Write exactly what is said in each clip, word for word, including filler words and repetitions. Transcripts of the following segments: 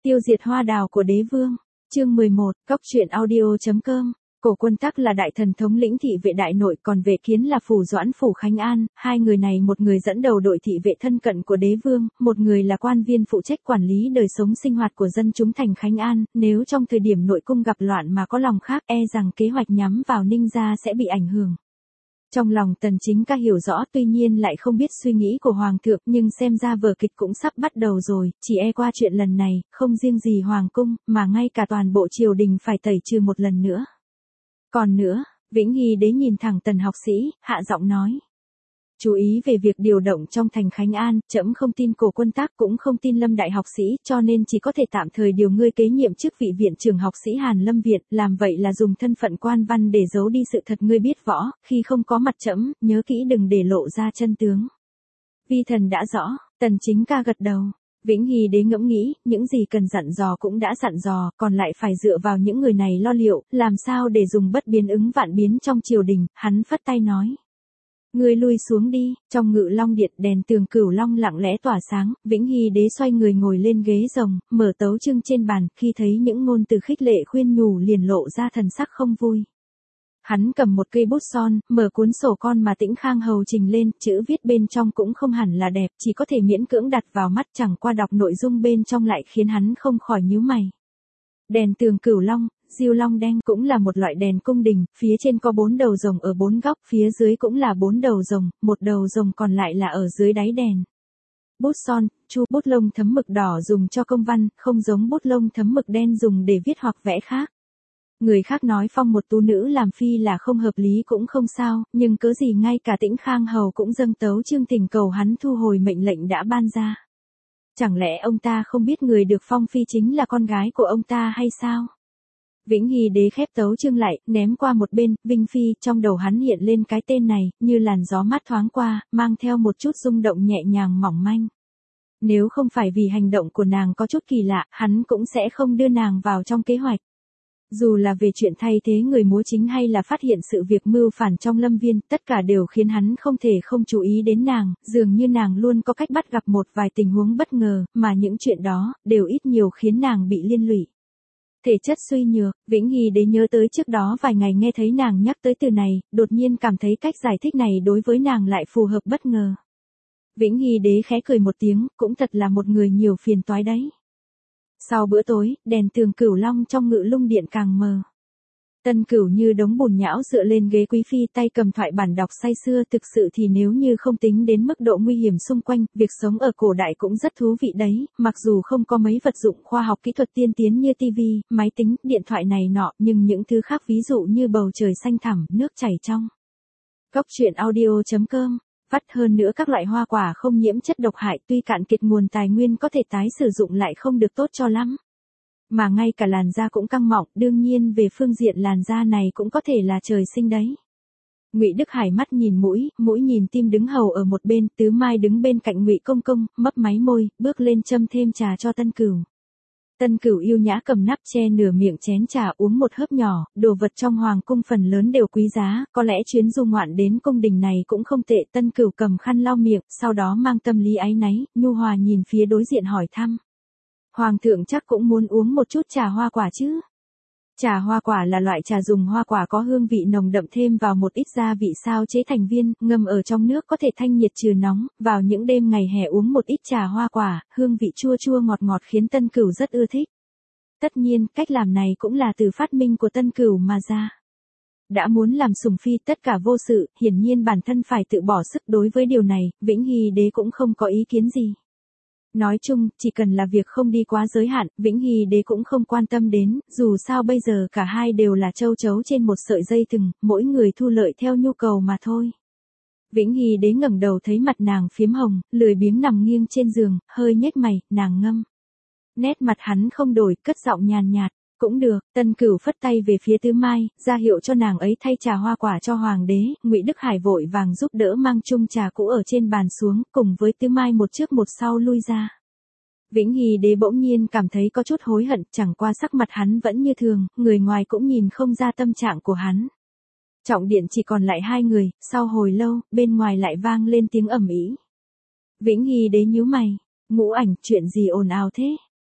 Tiêu diệt hoa đào của đế vương. Chương mười một, cốc truyện audio chấm com. Cổ Quân Tắc là đại thần thống lĩnh thị vệ đại nội, còn Vệ Kiến là phủ doãn phủ Khánh An, hai người này một người dẫn đầu đội thị vệ thân cận của đế vương, một người là quan viên phụ trách quản lý đời sống sinh hoạt của dân chúng thành Khánh An, nếu trong thời điểm nội cung gặp loạn mà có lòng khác e rằng kế hoạch nhắm vào Ninh gia sẽ bị ảnh hưởng. Trong lòng Tần Chính Ca hiểu rõ, tuy nhiên lại không biết suy nghĩ của Hoàng thượng, nhưng xem ra vở kịch cũng sắp bắt đầu rồi, chỉ e qua chuyện lần này, không riêng gì Hoàng cung, mà ngay cả toàn bộ triều đình phải tẩy trừ một lần nữa. Còn nữa, Vĩnh Hy đế nhìn thẳng Tần học sĩ, hạ giọng nói. Chú ý về việc điều động trong thành Khánh An, trẫm không tin Cổ Quân Tắc cũng không tin Lâm đại học sĩ, cho nên chỉ có thể tạm thời điều ngươi kế nhiệm chức vị viện trưởng học sĩ Hàn Lâm Viện, làm vậy là dùng thân phận quan văn để giấu đi sự thật ngươi biết võ, khi không có mặt trẫm, nhớ kỹ đừng để lộ ra chân tướng. Vi thần đã rõ, Tần Chính Ca gật đầu. Vĩnh Hy đế ngẫm nghĩ, những gì cần dặn dò cũng đã dặn dò, còn lại phải dựa vào những người này lo liệu, làm sao để dùng bất biến ứng vạn biến trong triều đình, hắn phất tay nói. Ngươi lui xuống đi, trong Ngự Long điện đèn tường cửu long lặng lẽ tỏa sáng, Vĩnh Hy đế xoay người ngồi lên ghế rồng, mở tấu chương trên bàn, khi thấy những ngôn từ khích lệ khuyên nhủ liền lộ ra thần sắc không vui. Hắn cầm một cây bút son, mở cuốn sổ con mà Tĩnh Khang hầu trình lên, chữ viết bên trong cũng không hẳn là đẹp, chỉ có thể miễn cưỡng đặt vào mắt, chẳng qua đọc nội dung bên trong lại khiến hắn không khỏi nhíu mày. Đèn tường cửu long, diêu long đen cũng là một loại đèn cung đình, phía trên có bốn đầu rồng ở bốn góc, phía dưới cũng là bốn đầu rồng, một đầu rồng còn lại là ở dưới đáy đèn. Bút son, chu bút lông thấm mực đỏ dùng cho công văn, không giống bút lông thấm mực đen dùng để viết hoặc vẽ khác. Người khác nói phong một tú nữ làm phi là không hợp lý cũng không sao, nhưng cớ gì ngay cả Tĩnh Khang hầu cũng dâng tấu chương tình cầu hắn thu hồi mệnh lệnh đã ban ra. Chẳng lẽ ông ta không biết người được phong phi chính là con gái của ông ta hay sao? Vĩnh Hy đế khép tấu chương lại, ném qua một bên, Vinh Phi, trong đầu hắn hiện lên cái tên này, như làn gió mát thoáng qua, mang theo một chút rung động nhẹ nhàng mỏng manh. Nếu không phải vì hành động của nàng có chút kỳ lạ, hắn cũng sẽ không đưa nàng vào trong kế hoạch. Dù là về chuyện thay thế người múa chính hay là phát hiện sự việc mưu phản trong Lâm Viên, tất cả đều khiến hắn không thể không chú ý đến nàng, dường như nàng luôn có cách bắt gặp một vài tình huống bất ngờ, mà những chuyện đó, đều ít nhiều khiến nàng bị liên lụy. Thể chất suy nhược, Vĩnh Hy đế nhớ tới trước đó vài ngày nghe thấy nàng nhắc tới từ này, đột nhiên cảm thấy cách giải thích này đối với nàng lại phù hợp bất ngờ. Vĩnh Hy đế khẽ cười một tiếng, cũng thật là một người nhiều phiền toái đấy. Sau bữa tối, đèn tường cửu long trong Ngự Lung điện càng mờ. Tân Cửu như đống bùn nhão dựa lên ghế quý phi, tay cầm thoại bản đọc say sưa, thực sự thì nếu như không tính đến mức độ nguy hiểm xung quanh, việc sống ở cổ đại cũng rất thú vị đấy, mặc dù không có mấy vật dụng khoa học kỹ thuật tiên tiến như tivi, máy tính, điện thoại này nọ, nhưng những thứ khác ví dụ như bầu trời xanh thẳm, nước chảy trong. Cốc truyện audio chấm com. Vắt hơn nữa các loại hoa quả không nhiễm chất độc hại, tuy cạn kiệt nguồn tài nguyên có thể tái sử dụng lại không được tốt cho lắm. Mà ngay cả làn da cũng căng mọng, đương nhiên về phương diện làn da này cũng có thể là trời sinh đấy. Ngụy Đức Hải mắt nhìn mũi, mũi nhìn tim đứng hầu ở một bên, Tứ Mai đứng bên cạnh Ngụy Công Công, mấp máy môi, bước lên châm thêm trà cho Tân Cửu. Tân Cửu yêu nhã cầm nắp che nửa miệng chén trà uống một hớp nhỏ, đồ vật trong hoàng cung phần lớn đều quý giá, có lẽ chuyến du ngoạn đến cung đình này cũng không tệ. Tân Cửu cầm khăn lau miệng, sau đó mang tâm lý áy náy, nhu hòa nhìn phía đối diện hỏi thăm. Hoàng thượng chắc cũng muốn uống một chút trà hoa quả chứ? Trà hoa quả là loại trà dùng hoa quả có hương vị nồng đậm thêm vào một ít gia vị sao chế thành viên, ngâm ở trong nước có thể thanh nhiệt trừ nóng, vào những đêm ngày hè uống một ít trà hoa quả, hương vị chua chua ngọt ngọt khiến Tân Cửu rất ưa thích. Tất nhiên, cách làm này cũng là từ phát minh của Tân Cửu mà ra. Đã muốn làm sủng phi tất cả vô sự, hiển nhiên bản thân phải tự bỏ sức, đối với điều này, Vĩnh Hy đế cũng không có ý kiến gì. Nói chung, chỉ cần là việc không đi quá giới hạn, Vĩnh Hy đế cũng không quan tâm đến, dù sao bây giờ cả hai đều là châu chấu trên một sợi dây thừng, mỗi người thu lợi theo nhu cầu mà thôi. Vĩnh Hy đế ngẩng đầu thấy mặt nàng phiếm hồng, lười biếng nằm nghiêng trên giường, hơi nhếch mày, nàng ngâm. Nét mặt hắn không đổi, cất giọng nhàn nhạt. Cũng được. Tân Cửu phất tay về phía Tứ Mai, ra hiệu cho nàng ấy thay trà hoa quả cho hoàng đế. Ngụy Đức Hải vội vàng giúp đỡ mang chung trà cũ ở trên bàn xuống, cùng với Tứ Mai một trước một sau lui ra. Vĩnh Hy đế bỗng nhiên cảm thấy có chút hối hận, chẳng qua sắc mặt hắn vẫn như thường, người ngoài cũng nhìn không ra tâm trạng của hắn. Trọng điện chỉ còn lại hai người, sau hồi lâu, bên ngoài lại vang lên tiếng ầm ĩ. Vĩnh Hy đế nhíu mày, Ngũ Ảnh, chuyện gì ồn ào thế?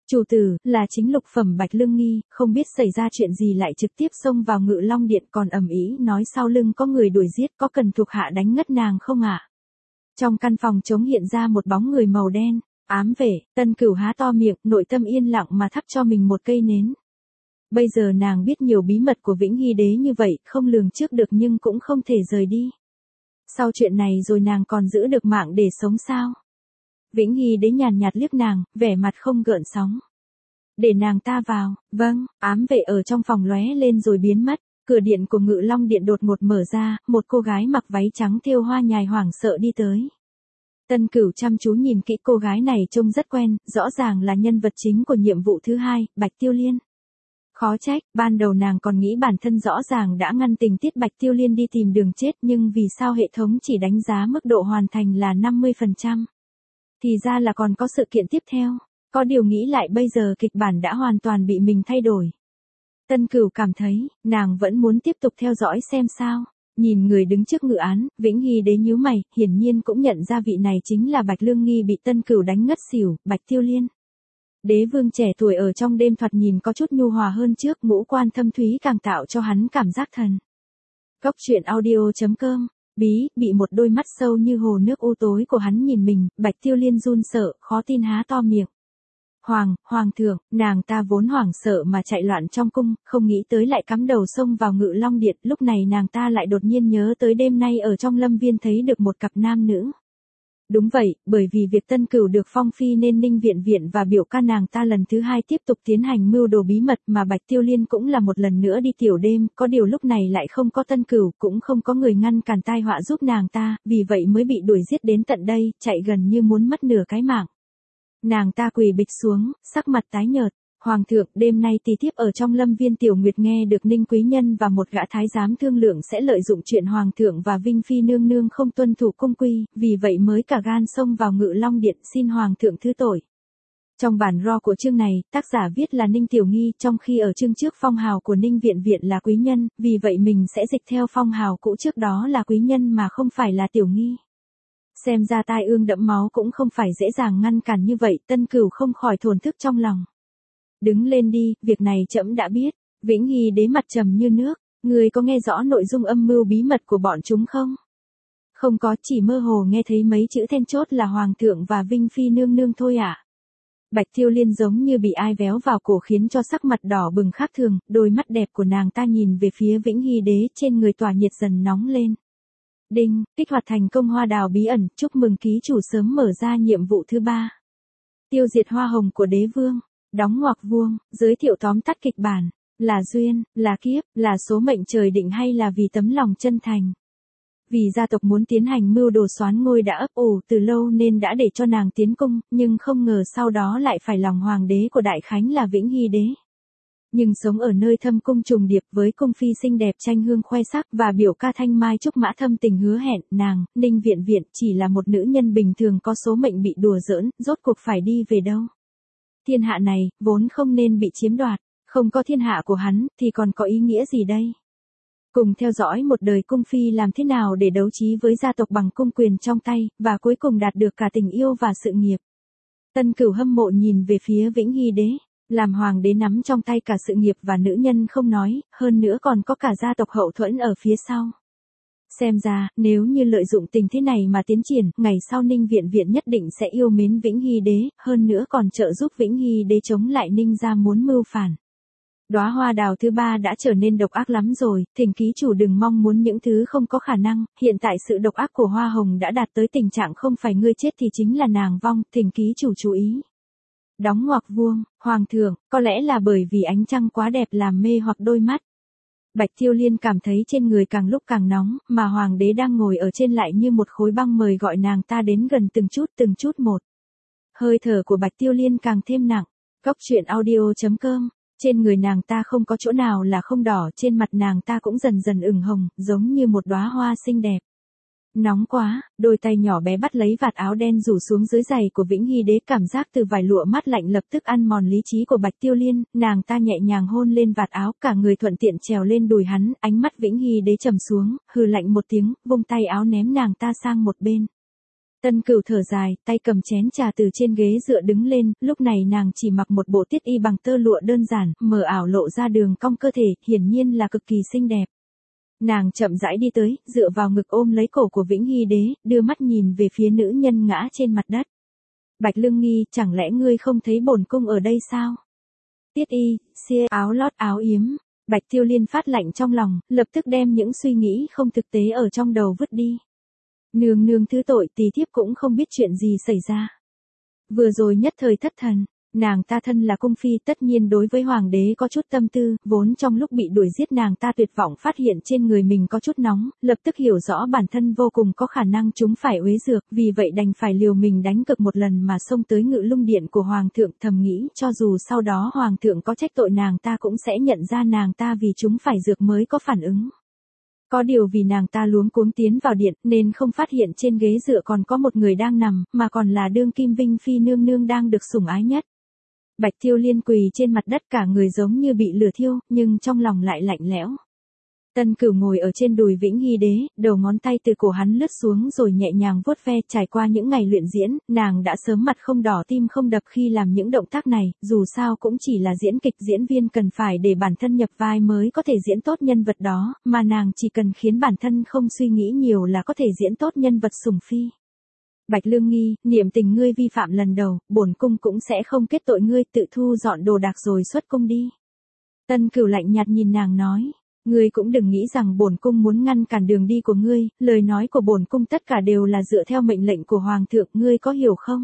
Chủ tử, là chính lục phẩm Bạch Lương Nghi, không biết xảy ra chuyện gì lại trực tiếp xông vào Ngự Long Điện còn ầm ĩ nói sau lưng có người đuổi giết, có cần thuộc hạ đánh ngất nàng không ạ? Trong căn phòng trống hiện ra một bóng người màu đen, ám vệ. Tân Cửu há to miệng, nội tâm yên lặng mà thắp cho mình một cây nến. Bây giờ nàng biết nhiều bí mật của Vĩnh Hy Đế như vậy, không lường trước được nhưng cũng không thể rời đi. Sau chuyện này rồi nàng còn giữ được mạng để sống sao? Vĩnh Hy Đế nhàn nhạt liếc nàng, vẻ mặt không gợn sóng. Để nàng ta vào. Vâng. Ám vệ ở trong phòng lóe lên rồi biến mất. Cửa điện của Ngự Long Điện đột ngột mở ra, một cô gái mặc váy trắng thêu hoa nhài hoảng sợ đi tới. Tân Cửu chăm chú nhìn kỹ cô gái này trông rất quen, rõ ràng là nhân vật chính của nhiệm vụ thứ hai, Bạch Tiêu Liên. Khó trách, ban đầu nàng còn nghĩ bản thân rõ ràng đã ngăn tình tiết Bạch Tiêu Liên đi tìm đường chết nhưng vì sao hệ thống chỉ đánh giá mức độ hoàn thành là năm mươi phần trăm. Thì ra là còn có sự kiện tiếp theo. Có điều nghĩ lại bây giờ kịch bản đã hoàn toàn bị mình thay đổi. Tân Cửu cảm thấy, nàng vẫn muốn tiếp tục theo dõi xem sao. Nhìn người đứng trước ngự án, Vĩnh Hy Đế nhíu mày, hiển nhiên cũng nhận ra vị này chính là Bạch Lương Nghi bị Tân Cửu đánh ngất xỉu, Bạch Tiêu Liên. Đế vương trẻ tuổi ở trong đêm thoạt nhìn có chút nhu hòa hơn trước, ngũ quan thâm thúy càng tạo cho hắn cảm giác thần. Cốc truyện audio chấm com. Bí, bị một đôi mắt sâu như hồ nước u tối của hắn nhìn mình, Bạch Tiêu Liên run sợ, khó tin há to miệng. Hoàng, hoàng thượng, nàng ta vốn hoảng sợ mà chạy loạn trong cung, không nghĩ tới lại cắm đầu xông vào Ngự Long Điện, lúc này nàng ta lại đột nhiên nhớ tới đêm nay ở trong lâm viên thấy được một cặp nam nữ. Đúng vậy, bởi vì việc Tân Cửu được phong phi nên Ninh Viện Viện và biểu ca nàng ta lần thứ hai tiếp tục tiến hành mưu đồ bí mật mà Bạch Tiêu Liên cũng là một lần nữa đi tiểu đêm, có điều lúc này lại không có Tân Cửu, cũng không có người ngăn cản tai họa giúp nàng ta, vì vậy mới bị đuổi giết đến tận đây, chạy gần như muốn mất nửa cái mạng. Nàng ta quỳ bịch xuống, sắc mặt tái nhợt. Hoàng thượng, đêm nay tỳ thiếp ở trong lâm viên tiểu nguyệt nghe được Ninh quý nhân và một gã thái giám thương lượng sẽ lợi dụng chuyện hoàng thượng và Vinh phi nương nương không tuân thủ cung quy, vì vậy mới cả gan xông vào Ngự Long Điện xin hoàng thượng thứ tội. Trong bản ro của chương này, tác giả viết là Ninh Tiểu Nghi, trong khi ở chương trước phong hào của Ninh Viện Viện là quý nhân, vì vậy mình sẽ dịch theo phong hào cũ trước đó là quý nhân mà không phải là Tiểu Nghi. Xem ra tai ương đẫm máu cũng không phải dễ dàng ngăn cản như vậy, Tân Cửu không khỏi thổn thức trong lòng. Đứng lên đi, việc này trẫm đã biết. Vĩnh Hy Đế mặt trầm như nước, người có nghe rõ nội dung âm mưu bí mật của bọn chúng không? Không có, chỉ mơ hồ nghe thấy mấy chữ then chốt là hoàng thượng và Vinh phi nương nương thôi ạ. À? Bạch Tiêu Liên giống như bị ai véo vào cổ khiến cho sắc mặt đỏ bừng khác thường, đôi mắt đẹp của nàng ta nhìn về phía Vĩnh Hy Đế, trên người tỏa nhiệt dần nóng lên. Đinh, kích hoạt thành công hoa đào bí ẩn, chúc mừng ký chủ sớm mở ra nhiệm vụ thứ ba. Tiêu diệt hoa hồng của đế vương. Đóng ngoặc vuông, giới thiệu tóm tắt kịch bản. Là duyên, là kiếp, là số mệnh trời định hay là vì tấm lòng chân thành. Vì gia tộc muốn tiến hành mưu đồ soán ngôi đã ấp ủ từ lâu nên đã để cho nàng tiến cung, nhưng không ngờ sau đó lại phải lòng hoàng đế của Đại Khánh là Vĩnh Hy Đế. Nhưng sống ở nơi thâm cung trùng điệp với cung phi xinh đẹp tranh hương khoe sắc và biểu ca thanh mai trúc mã thâm tình hứa hẹn, nàng, Ninh Viện Viện chỉ là một nữ nhân bình thường có số mệnh bị đùa giỡn, rốt cuộc phải đi về đâu. Thiên hạ này, vốn không nên bị chiếm đoạt, không có thiên hạ của hắn, thì còn có ý nghĩa gì đây? Cùng theo dõi một đời cung phi làm thế nào để đấu trí với gia tộc bằng cung quyền trong tay, và cuối cùng đạt được cả tình yêu và sự nghiệp. Tân Cửu hâm mộ nhìn về phía Vĩnh Hy Đế, làm hoàng đế nắm trong tay cả sự nghiệp và nữ nhân không nói, hơn nữa còn có cả gia tộc hậu thuẫn ở phía sau. Xem ra, nếu như lợi dụng tình thế này mà tiến triển, ngày sau Ninh Viện Viện nhất định sẽ yêu mến Vĩnh Hy Đế, hơn nữa còn trợ giúp Vĩnh Hy Đế chống lại Ninh gia muốn mưu phản. Đóa hoa đào thứ ba đã trở nên độc ác lắm rồi, thỉnh ký chủ đừng mong muốn những thứ không có khả năng, hiện tại sự độc ác của hoa hồng đã đạt tới tình trạng không phải ngươi chết thì chính là nàng vong, thỉnh ký chủ chú ý. Đóng ngoặc vuông, hoàng thượng, có lẽ là bởi vì ánh trăng quá đẹp làm mê hoặc đôi mắt. Bạch Tiêu Liên cảm thấy trên người càng lúc càng nóng, mà hoàng đế đang ngồi ở trên lại như một khối băng mời gọi nàng ta đến gần từng chút từng chút một. Hơi thở của Bạch Tiêu Liên càng thêm nặng. Cốc truyện audio chấm com. Trên người nàng ta không có chỗ nào là không đỏ, trên mặt nàng ta cũng dần dần ửng hồng, giống như một đóa hoa xinh đẹp. Nóng quá, đôi tay nhỏ bé bắt lấy vạt áo đen rủ xuống dưới giày của Vĩnh Hy Đế, cảm giác từ vải lụa mát lạnh lập tức ăn mòn lý trí của Bạch Tiêu Liên, nàng ta nhẹ nhàng hôn lên vạt áo, cả người thuận tiện trèo lên đùi hắn, ánh mắt Vĩnh Hy Đế trầm xuống, hừ lạnh một tiếng, vung tay áo ném nàng ta sang một bên. Tân Cửu thở dài, tay cầm chén trà từ trên ghế dựa đứng lên, lúc này nàng chỉ mặc một bộ tiết y bằng tơ lụa đơn giản, mờ ảo lộ ra đường cong cơ thể, hiển nhiên là cực kỳ xinh đẹp. Nàng chậm rãi đi tới, dựa vào ngực ôm lấy cổ của Vĩnh Hy Đế, đưa mắt nhìn về phía nữ nhân ngã trên mặt đất. Bạch Lương Nghi, chẳng lẽ ngươi không thấy bổn cung ở đây sao? Tiết y, xiê, áo lót, áo yếm. Bạch Tiêu Liên phát lạnh trong lòng, lập tức đem những suy nghĩ không thực tế ở trong đầu vứt đi. Nương nương thứ tội, tỳ thiếp cũng không biết chuyện gì xảy ra. Vừa rồi nhất thời thất thần, nàng ta thân là cung phi tất nhiên đối với hoàng đế có chút tâm tư, vốn trong lúc bị đuổi giết nàng ta tuyệt vọng phát hiện trên người mình có chút nóng, lập tức hiểu rõ bản thân vô cùng có khả năng chúng phải uế dược, vì vậy đành phải liều mình đánh cực một lần mà xông tới ngự lung điện của hoàng thượng, thầm nghĩ cho dù sau đó hoàng thượng có trách tội nàng ta cũng sẽ nhận ra nàng ta vì chúng phải dược mới có phản ứng. Có điều vì nàng ta luống cuống tiến vào điện nên không phát hiện trên ghế dựa còn có một người đang nằm, mà còn là đương kim Vinh Phi nương nương đang được sủng ái nhất. Bạch Tiêu Liên quỳ trên mặt đất cả người giống như bị lửa thiêu, nhưng trong lòng lại lạnh lẽo. Tân Cửu ngồi ở trên đùi Vĩnh Hy Đế, đầu ngón tay từ cổ hắn lướt xuống rồi nhẹ nhàng vuốt ve. Trải qua những ngày luyện diễn, nàng đã sớm mặt không đỏ tim không đập khi làm những động tác này, dù sao cũng chỉ là diễn kịch, diễn viên cần phải để bản thân nhập vai mới có thể diễn tốt nhân vật đó, mà nàng chỉ cần khiến bản thân không suy nghĩ nhiều là có thể diễn tốt nhân vật sủng phi. Bạch Lương Nghi, niệm tình ngươi vi phạm lần đầu, bổn cung cũng sẽ không kết tội ngươi, tự thu dọn đồ đạc rồi xuất cung đi. Tân Cửu lạnh nhạt nhìn nàng nói. Ngươi cũng đừng nghĩ rằng bổn cung muốn ngăn cản đường đi của ngươi, lời nói của bổn cung tất cả đều là dựa theo mệnh lệnh của hoàng thượng, ngươi có hiểu không?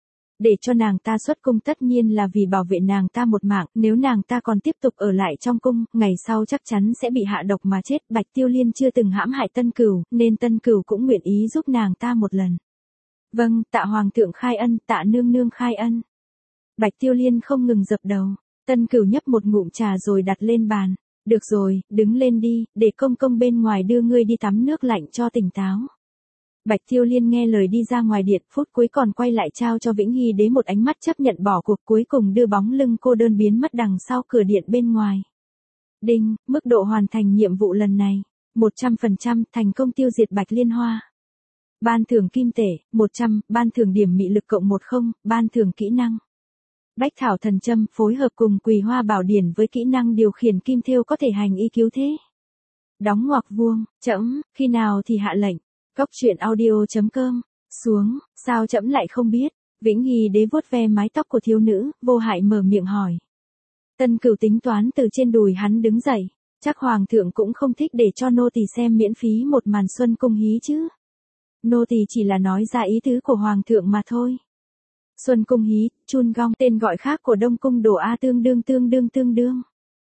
Để cho nàng ta xuất cung tất nhiên là vì bảo vệ nàng ta một mạng, nếu nàng ta còn tiếp tục ở lại trong cung, ngày sau chắc chắn sẽ bị hạ độc mà chết. Bạch Tiêu Liên chưa từng hãm hại Tân Cửu, nên Tân Cửu cũng nguyện ý giúp nàng ta một lần. Vâng, tạ hoàng thượng khai ân, tạ nương nương khai ân. Bạch Tiêu Liên không ngừng dập đầu. Tân Cửu nhấp một ngụm trà rồi đặt lên bàn. Được rồi, đứng lên đi, để công công bên ngoài đưa ngươi đi tắm nước lạnh cho tỉnh táo. Bạch Tiêu Liên nghe lời đi ra ngoài điện, phút cuối còn quay lại trao cho Vĩnh Hy Đế một ánh mắt chấp nhận bỏ cuộc, cuối cùng đưa bóng lưng cô đơn biến mất đằng sau cửa điện bên ngoài. Đinh, mức độ hoàn thành nhiệm vụ lần này, một trăm phần trăm, thành công tiêu diệt Bạch Liên Hoa. Ban thưởng kim tể, một trăm, ban thưởng điểm mị lực cộng một không, ban thưởng kỹ năng. Bách thảo thần châm phối hợp cùng Quỳ Hoa Bảo Điển với kỹ năng điều khiển kim thêu có thể hành y cứu thế. Đóng ngoặc vuông, trẫm, khi nào thì hạ lệnh. Cốc truyện audio chấm com, xuống, sao trẫm lại không biết. Vĩnh Hy Đế vuốt ve mái tóc của thiếu nữ, vô hại mở miệng hỏi. Tân Cửu tính toán từ trên đùi hắn đứng dậy, chắc hoàng thượng cũng không thích để cho nô tỳ xem miễn phí một màn xuân cung hí chứ. Nô tỳ chỉ là nói ra ý tứ của hoàng thượng mà thôi. Xuân cung hí, chun gong, tên gọi khác của Đông cung đồ A tương đương tương đương tương đương.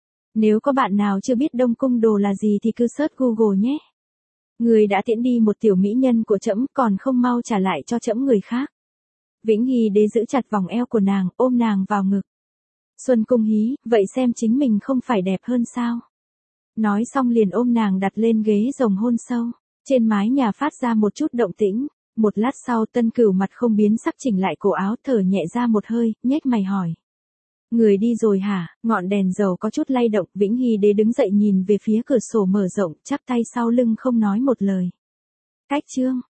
Nếu có bạn nào chưa biết Đông cung đồ là gì thì cứ search Google nhé. Người đã tiễn đi một tiểu mỹ nhân của trẫm còn không mau trả lại cho trẫm người khác. Vĩnh Hy Đế giữ chặt vòng eo của nàng, ôm nàng vào ngực. Xuân cung hí, vậy xem chính mình không phải đẹp hơn sao? Nói xong liền ôm nàng đặt lên ghế rồng hôn sâu. Trên mái nhà phát ra một chút động tĩnh. Một lát sau Tân Cửu mặt không biến sắc chỉnh lại cổ áo, thở nhẹ ra một hơi, nhếch mày hỏi. Người đi rồi hả? Ngọn đèn dầu có chút lay động, Vĩnh Hy Đế đứng dậy nhìn về phía cửa sổ mở rộng, chắp tay sau lưng không nói một lời. Cách chương.